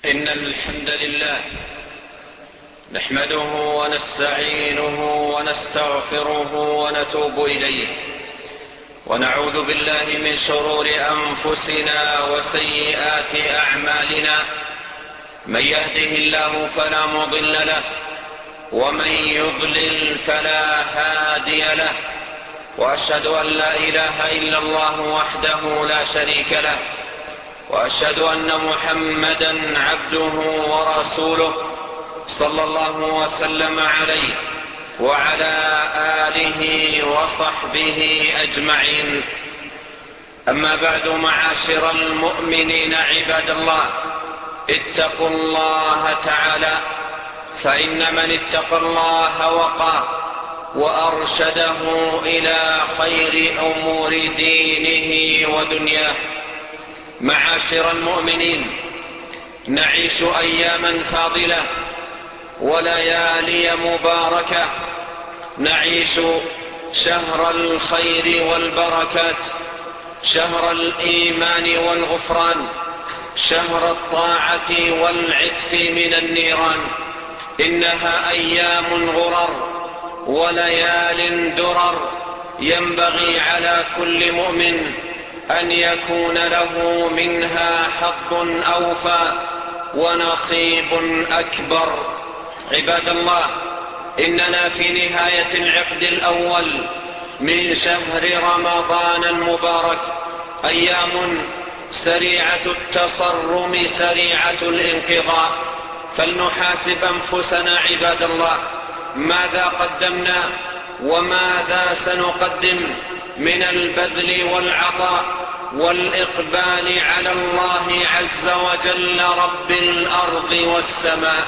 إن الحمد لله نحمده ونستعينه ونستغفره ونتوب إليه، ونعوذ بالله من شرور أنفسنا وسيئات أعمالنا. من يهده الله فلا مضل له، ومن يضلل فلا هادي له، وأشهد أن لا إله إلا الله وحده لا شريك له، وأشهد أن محمدا عبده ورسوله صلى الله وسلم عليه وعلى آله وصحبه أجمعين. أما بعد، معاشر المؤمنين عباد الله، اتقوا الله تعالى، فإن من اتقى الله وقاه وأرشده إلى خير أمور دينه ودنياه. معاشر المؤمنين، نعيش أياما فاضلة وليالي مباركة، نعيش شهر الخير والبركات، شهر الإيمان والغفران، شهر الطاعة والعتق من النيران. إنها أيام غرر وليال درر، ينبغي على كل مؤمن أن يكون له منها حظ أوفى ونصيب أكبر. عباد الله، إننا في نهاية العقد الأول من شهر رمضان المبارك، أيام سريعة التصرم سريعة الانقضاء، فلنحاسب أنفسنا عباد الله، ماذا قدمنا وماذا سنقدم من البذل والعطاء والإقبال على الله عز وجل رب الأرض والسماء.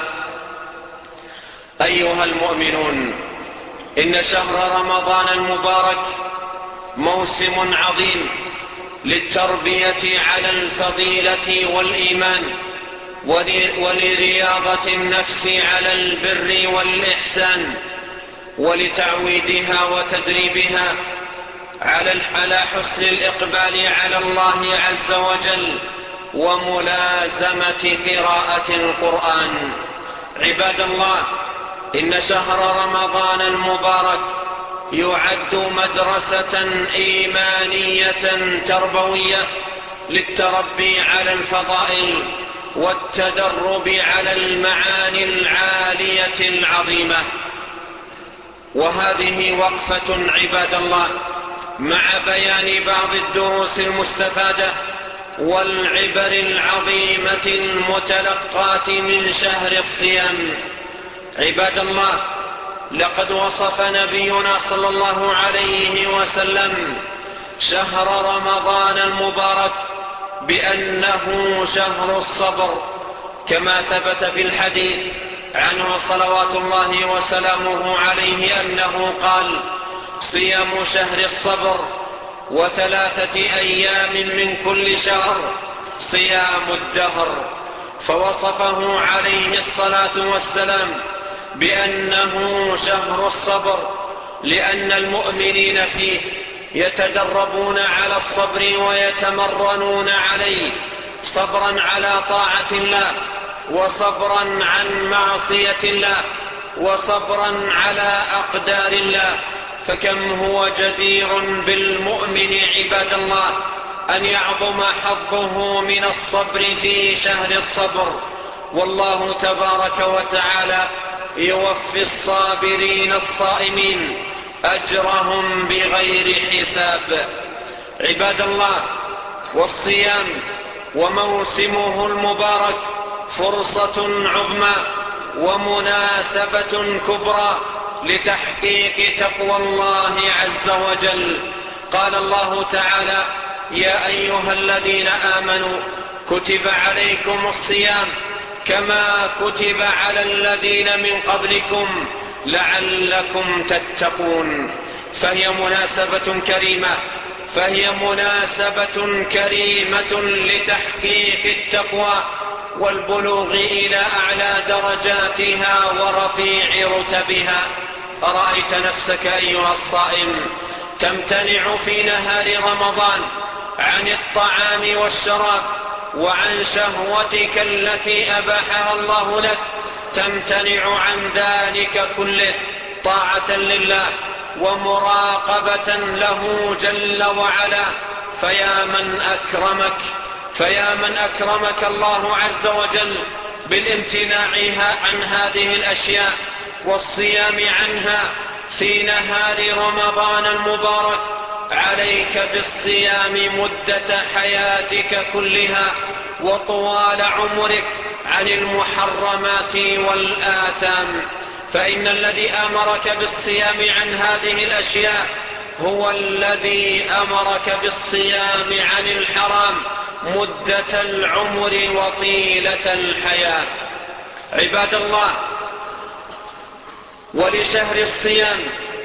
أيها المؤمنون، إن شهر رمضان المبارك موسم عظيم للتربية على الفضيلة والإيمان، ولرياضة النفس على البر والإحسان، ولتعويدها وتدريبها على حسن الإقبال على الله عز وجل وملازمة قراءة القرآن. عباد الله، إن شهر رمضان المبارك يعد مدرسة إيمانية تربوية للتربي على الفضائل والتدرب على المعاني العالية العظيمة. وهذه وقفة عباد الله مع بيان بعض الدروس المستفادة والعبر العظيمة المتلقاة من شهر الصيام. عباد الله، لقد وصف نبينا صلى الله عليه وسلم شهر رمضان المبارك بأنه شهر الصبر، كما ثبت في الحديث عنه صلوات الله وسلامه عليه أنه قال: صيام شهر الصبر، وثلاثة أيام من كل شهر صيام الدهر. فوصفه عليه الصلاة والسلام بأنه شهر الصبر، لأن المؤمنين فيه يتدربون على الصبر ويتمرنون عليه، صبرا على طاعة الله، وصبرا عن معصية الله، وصبرا على أقدار الله. فكم هو جدير بالمؤمن عباد الله أن يعظم حظه من الصبر في شهر الصبر، والله تبارك وتعالى يوفي الصابرين الصائمين أجرهم بغير حساب. عباد الله، والصيام وموسمه المبارك فرصة عظمى ومناسبة كبرى لتحقيق تقوى الله عز وجل. قال الله تعالى: يا أيها الذين آمنوا كتب عليكم الصيام كما كتب على الذين من قبلكم لعلكم تتقون. فهي مناسبة كريمة لتحقيق التقوى والبلوغ إلى أعلى درجاتها ورفيع رتبها. أرأيت نفسك أيها الصائم تمتنع في نهار رمضان عن الطعام والشراب وعن شهوتك التي أباحها الله لك، تمتنع عن ذلك كله طاعة لله ومراقبة له جل وعلا. فيا من أكرمك الله عز وجل بالامتناع عن هذه الأشياء والصيام عنها في نهار رمضان المبارك، عليك بالصيام مدة حياتك كلها وطوال عمرك عن المحرمات والآثام، فإن الذي أمرك بالصيام عن هذه الأشياء هو الذي أمرك بالصيام عن الحرام مدة العمر وطيلة الحياة. عباد الله، ولشهر الصيام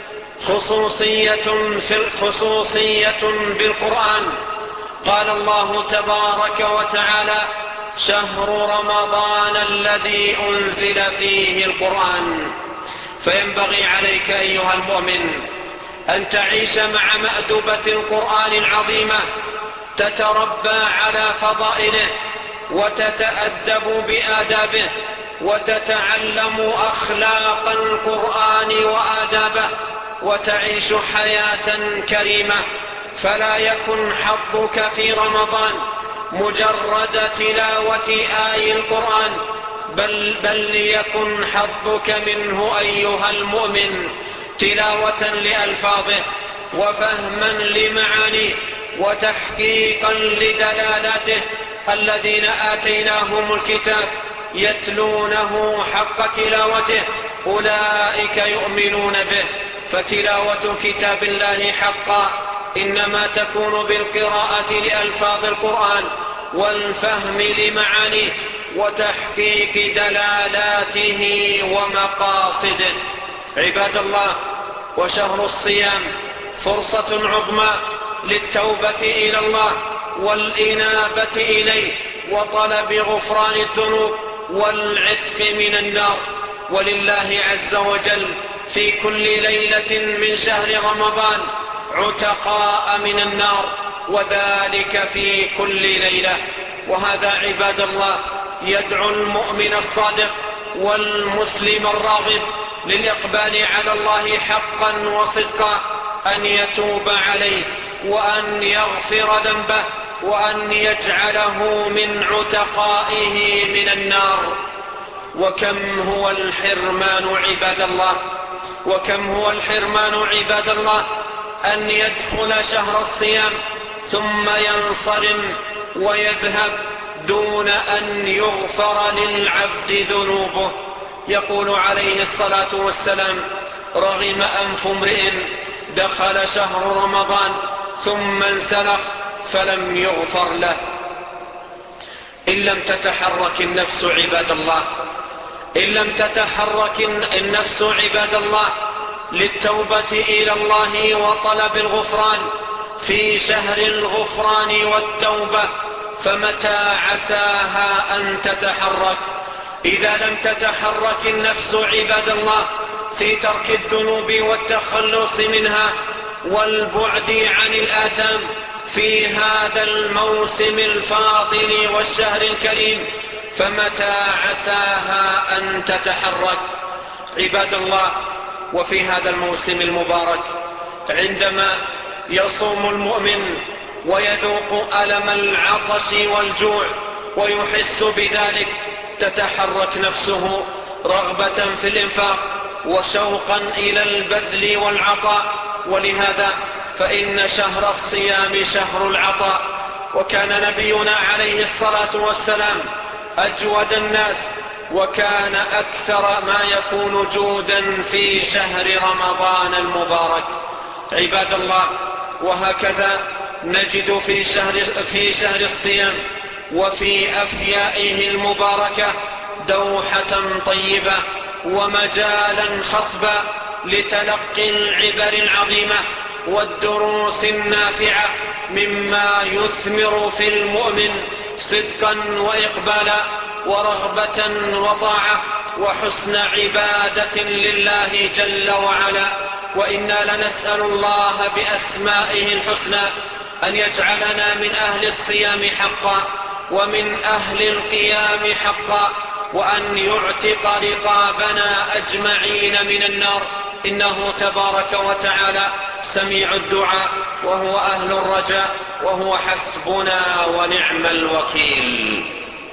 خصوصية بالقرآن. قال الله تبارك وتعالى: شهر رمضان الذي أنزل فيه القرآن. فينبغي عليك أيها المؤمن أن تعيش مع مأدبة القرآن العظيمة، تتربى على فضائله وتتأدب بآدابه وتتعلم أخلاق القرآن وآدابه وتعيش حياة كريمة. فلا يكن حظك في رمضان مجرد تلاوة آي القرآن، بل ليكن حظك منه أيها المؤمن تلاوة لألفاظه وفهما لمعانيه وتحقيقا لدلالاته. الذين آتيناهم الكتاب يتلونه حق تلاوته أولئك يؤمنون به. فتلاوة كتاب الله حقا إنما تكون بالقراءة لألفاظ القرآن والفهم لمعانيه وتحقيق دلالاته ومقاصده. عباد الله، وشهر الصيام فرصة عظمى للتوبة إلى الله والإنابة إليه وطلب غفران الذنوب والعتق من النار. ولله عز وجل في كل ليلة من شهر رمضان عتقاء من النار، وذلك في كل ليلة. وهذا عباد الله يدعو المؤمن الصادق والمسلم الراغب للإقبال على الله حقا وصدقا أن يتوب عليه وأن يغفر ذنبه وأن يجعله من عتقائه من النار. وكم هو الحرمان عباد الله أن يدخل شهر الصيام ثم ينصرم ويذهب دون أن يغفر للعبد ذنوبه. يقول عليه الصلاة والسلام: رغم أنف امرئ دخل شهر رمضان ثم انسلخ فلم يغفر له. إن لم تتحرك النفس عباد الله للتوبة إلى الله وطلب الغفران في شهر الغفران والتوبة، فمتى عساها أن تتحرك؟ إذا لم تتحرك النفس عباد الله في ترك الذنوب والتخلص منها والبعد عن الآثام في هذا الموسم الفاضل والشهر الكريم، فمتى عساها أن تتحرك؟ عباد الله، وفي هذا الموسم المبارك عندما يصوم المؤمن ويذوق ألم العطش والجوع ويحس بذلك، تتحرك نفسه رغبة في الإنفاق وشوقا إلى البذل والعطاء. ولهذا فإن شهر الصيام شهر العطاء، وكان نبينا عليه الصلاة والسلام أجود الناس وكان أكثر ما يكون جودا في شهر رمضان المبارك. عباد الله، وهكذا نجد في شهر الصيام وفي أفيائه المباركة دوحة طيبة ومجالا خصبا لتلقي العبر العظيمة والدروس النافعة مما يثمر في المؤمن صدقا وإقبالا ورغبة وطاعة وحسن عبادة لله جل وعلا. وإنا لنسأل الله بأسمائه الحسنى أن يجعلنا من أهل الصيام حقا ومن أهل القيام حقا، وأن يعتق رقابنا أجمعين من النار، إنه تبارك وتعالى سميع الدعاء وهو أهل الرجاء، وهو حسبنا ونعم الوكيل.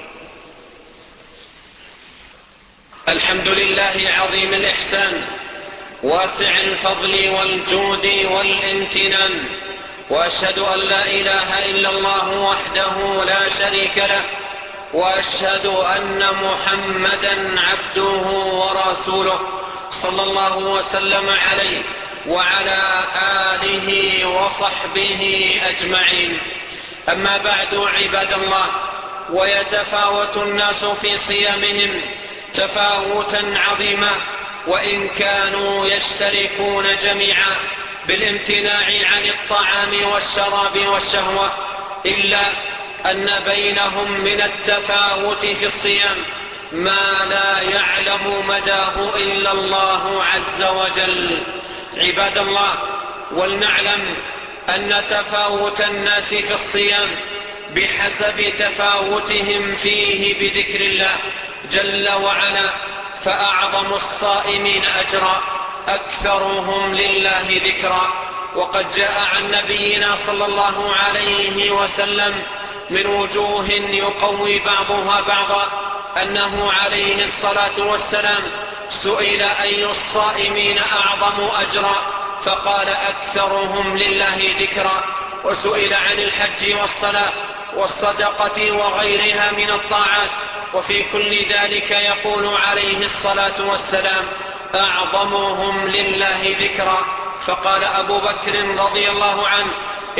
الحمد لله عظيم الإحسان واسع الفضل والجود والامتنان، وأشهد أن لا إله إلا الله وحده لا شريك له، وأشهد أن محمدا عبده ورسوله صلى الله وسلم عليه وعلى آله وصحبه أجمعين. أما بعد عباد الله، ويتفاوت الناس في صيامهم تفاوتا عظيما، وإن كانوا يشتركون جميعا بالامتناع عن الطعام والشراب والشهوة، إلا أن بينهم من التفاوت في الصيام ما لا يعلم مداه إلا الله عز وجل. عباد الله، ولنعلم أن تفاوت الناس في الصيام بحسب تفاوتهم فيه بذكر الله جل وعلا، فأعظم الصائمين أجرا أكثرهم لله ذكرا. وقد جاء عن نبينا صلى الله عليه وسلم من وجوه يقوي بعضها بعضا أنه عليه الصلاة والسلام سئل أي الصائمين أعظم أجرا، فقال أكثرهم لله ذكرا. وسئل عن الحج والصلاة والصدقة وغيرها من الطاعات، وفي كل ذلك يقول عليه الصلاة والسلام أعظمهم لله ذكرا. فقال أبو بكر رضي الله عنه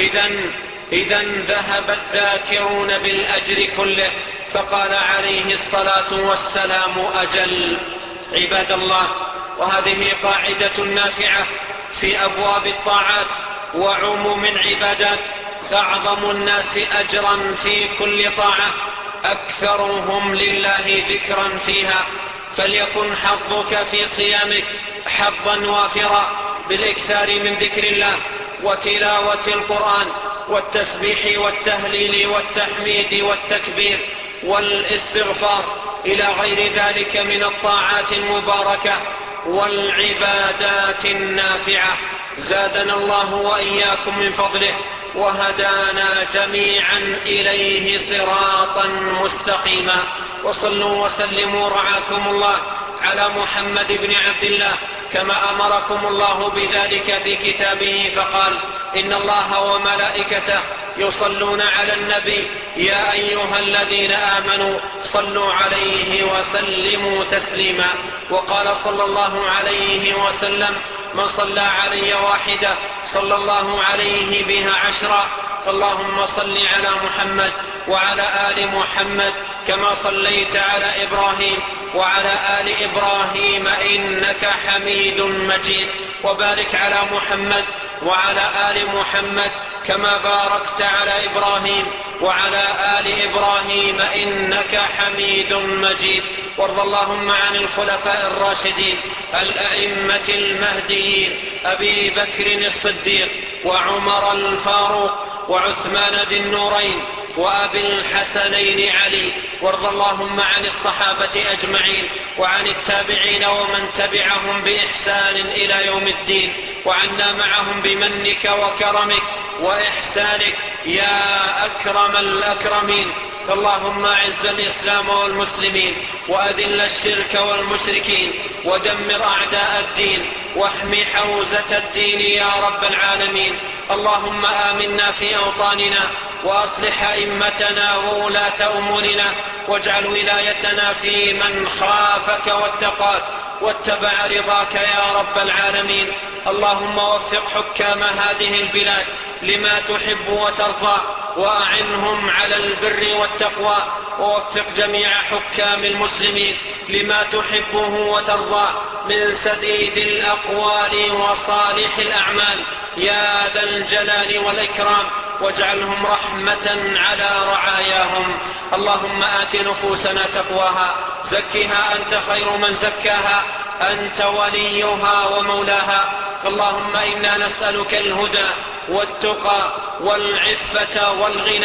إذا ذهب الذاكرون بالأجر كله. فقال عليه الصلاة والسلام أجل. عباد الله، وهذه قاعدة نافعة في أبواب الطاعات وعموم العبادات: أعظم الناس أجرا في كل طاعة أكثرهم لله ذكرا فيها. فليكن حظك في صيامك حظا وافرا بالإكثار من ذكر الله وتلاوة القرآن والتسبيح والتهليل والتحميد والتكبير والاستغفار إلى غير ذلك من الطاعات المباركة والعبادات النافعة. زادنا الله وإياكم من فضله وهدانا جميعا إليه صراطا مستقيما. وصلوا وسلموا رعاكم الله على محمد بن عبد الله كما أمركم الله بذلك في كتابه، فقال: إن الله وملائكته يصلون على النبي يا أيها الذين آمنوا صلوا عليه وسلموا تسليما. وقال صلى الله عليه وسلم: من صلى علي واحدة صلى الله عليه بها 10. فاللهم صل على محمد وعلى آل محمد كما صليت على إبراهيم وعلى آل إبراهيم إنك حميد مجيد، وبارك على محمد وعلى آل محمد كما باركت على إبراهيم وعلى آل إبراهيم إنك حميد مجيد. وارض اللهم عن الخلفاء الراشدين الأئمة المهديين أبي بكر الصديق وعمر الفاروق وعثمان ذي النورين وأبي الحسنين علي. وارض اللهم عن الصحابة أجمعين وعن التابعين ومن تبعهم بإحسان إلى يوم الدين، وعنا معهم بمنك وكرمك وإحسانك يا أكرم الأكرمين. فاللهم أعز الإسلام والمسلمين وأذل الشرك والمشركين ودمر أعداء الدين واحم حوزة الدين يا رب العالمين. اللهم آمنا في أوطاننا وأصلح أئمتنا وولاة أمورنا، واجعل ولايتنا في من خافك واتقاك واتبع رضاك يا رب العالمين. اللهم وفق حكام هذه البلاد لما تحب وترضى، وأعنهم على البر والتقوى، ووفق جميع حكام المسلمين لما تحبه وترضى من سديد الأقوال وصالح الأعمال يا ذا الجلال والإكرام، واجعلهم رحمة على رعاياهم. اللهم آت نفوسنا تقواها، زكها أنت خير من زكاها، أنت وليها ومولاها. اللهم إنا نسألك الهدى والتقى والعفة والغنى،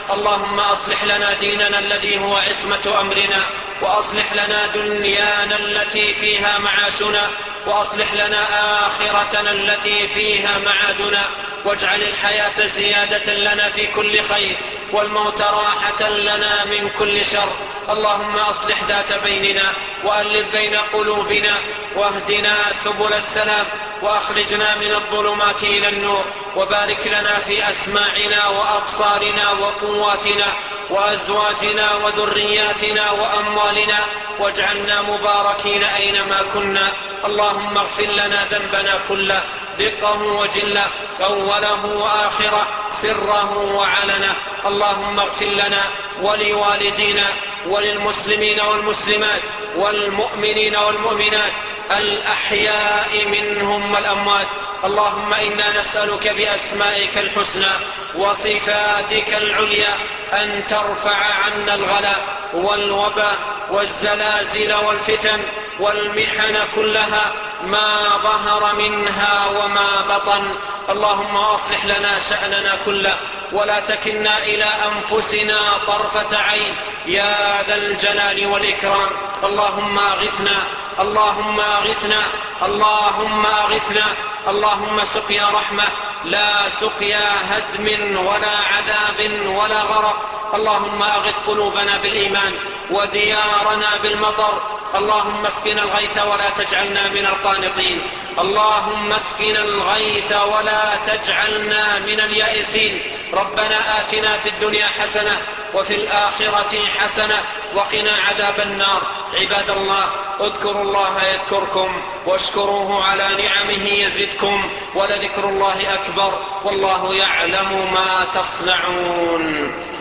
اللهم أصلح لنا ديننا الذي هو عصمة أمرنا، وأصلح لنا دنيانا التي فيها معاشنا، وأصلح لنا آخرتنا التي فيها معادنا، واجعل الحياة زيادة لنا في كل خير، والموت راحة لنا من كل شر. اللهم أصلح ذات بيننا، وألف بين قلوبنا، واهدنا سبل السلام، وأخرجنا من الظلمات إلى النور، وبارك لنا في أسماعنا وأبصارنا وقواتنا وأزواجنا وذرياتنا وأموالنا، واجعلنا مباركين أينما كنا. اللهم اغفر لنا ذنبنا كله، دقه وجله، أوله وآخره، سره وعلنه. اللهم اغفر لنا ولوالدينا وللمسلمين والمسلمات والمؤمنين والمؤمنات الأحياء منهم والأموات. اللهم إنا نسألك بأسمائك الحسنى وصفاتك العليا أن ترفع عنا الغلاء والوباء والزلازل والفتن والمحن كلها، ما ظهر منها وما بطن. اللهم أصلح لنا شأننا كله، ولا تكلنا إلى أنفسنا طرفة عين يا ذا الجلال والإكرام. اللهم أغثنا، اللهم أغثنا، اللهم أغثنا. اللهم سقيا رحمة لا سقيا هدم ولا عذاب ولا غرق. اللهم أغث قلوبنا بالإيمان وديارنا بالمطر. اللهم اسقنا الغيث ولا تجعلنا من القانطين. اللهم اسقنا الغيث ولا تجعلنا من اليائسين. ربنا آتنا في الدنيا حسنة وفي الآخرة حسنة وقنا عذاب النار. عباد الله، اذكروا الله يذكركم، واشكروه على نعمه يزدكم، ولذكر الله أكبر، والله يعلم ما تصنعون.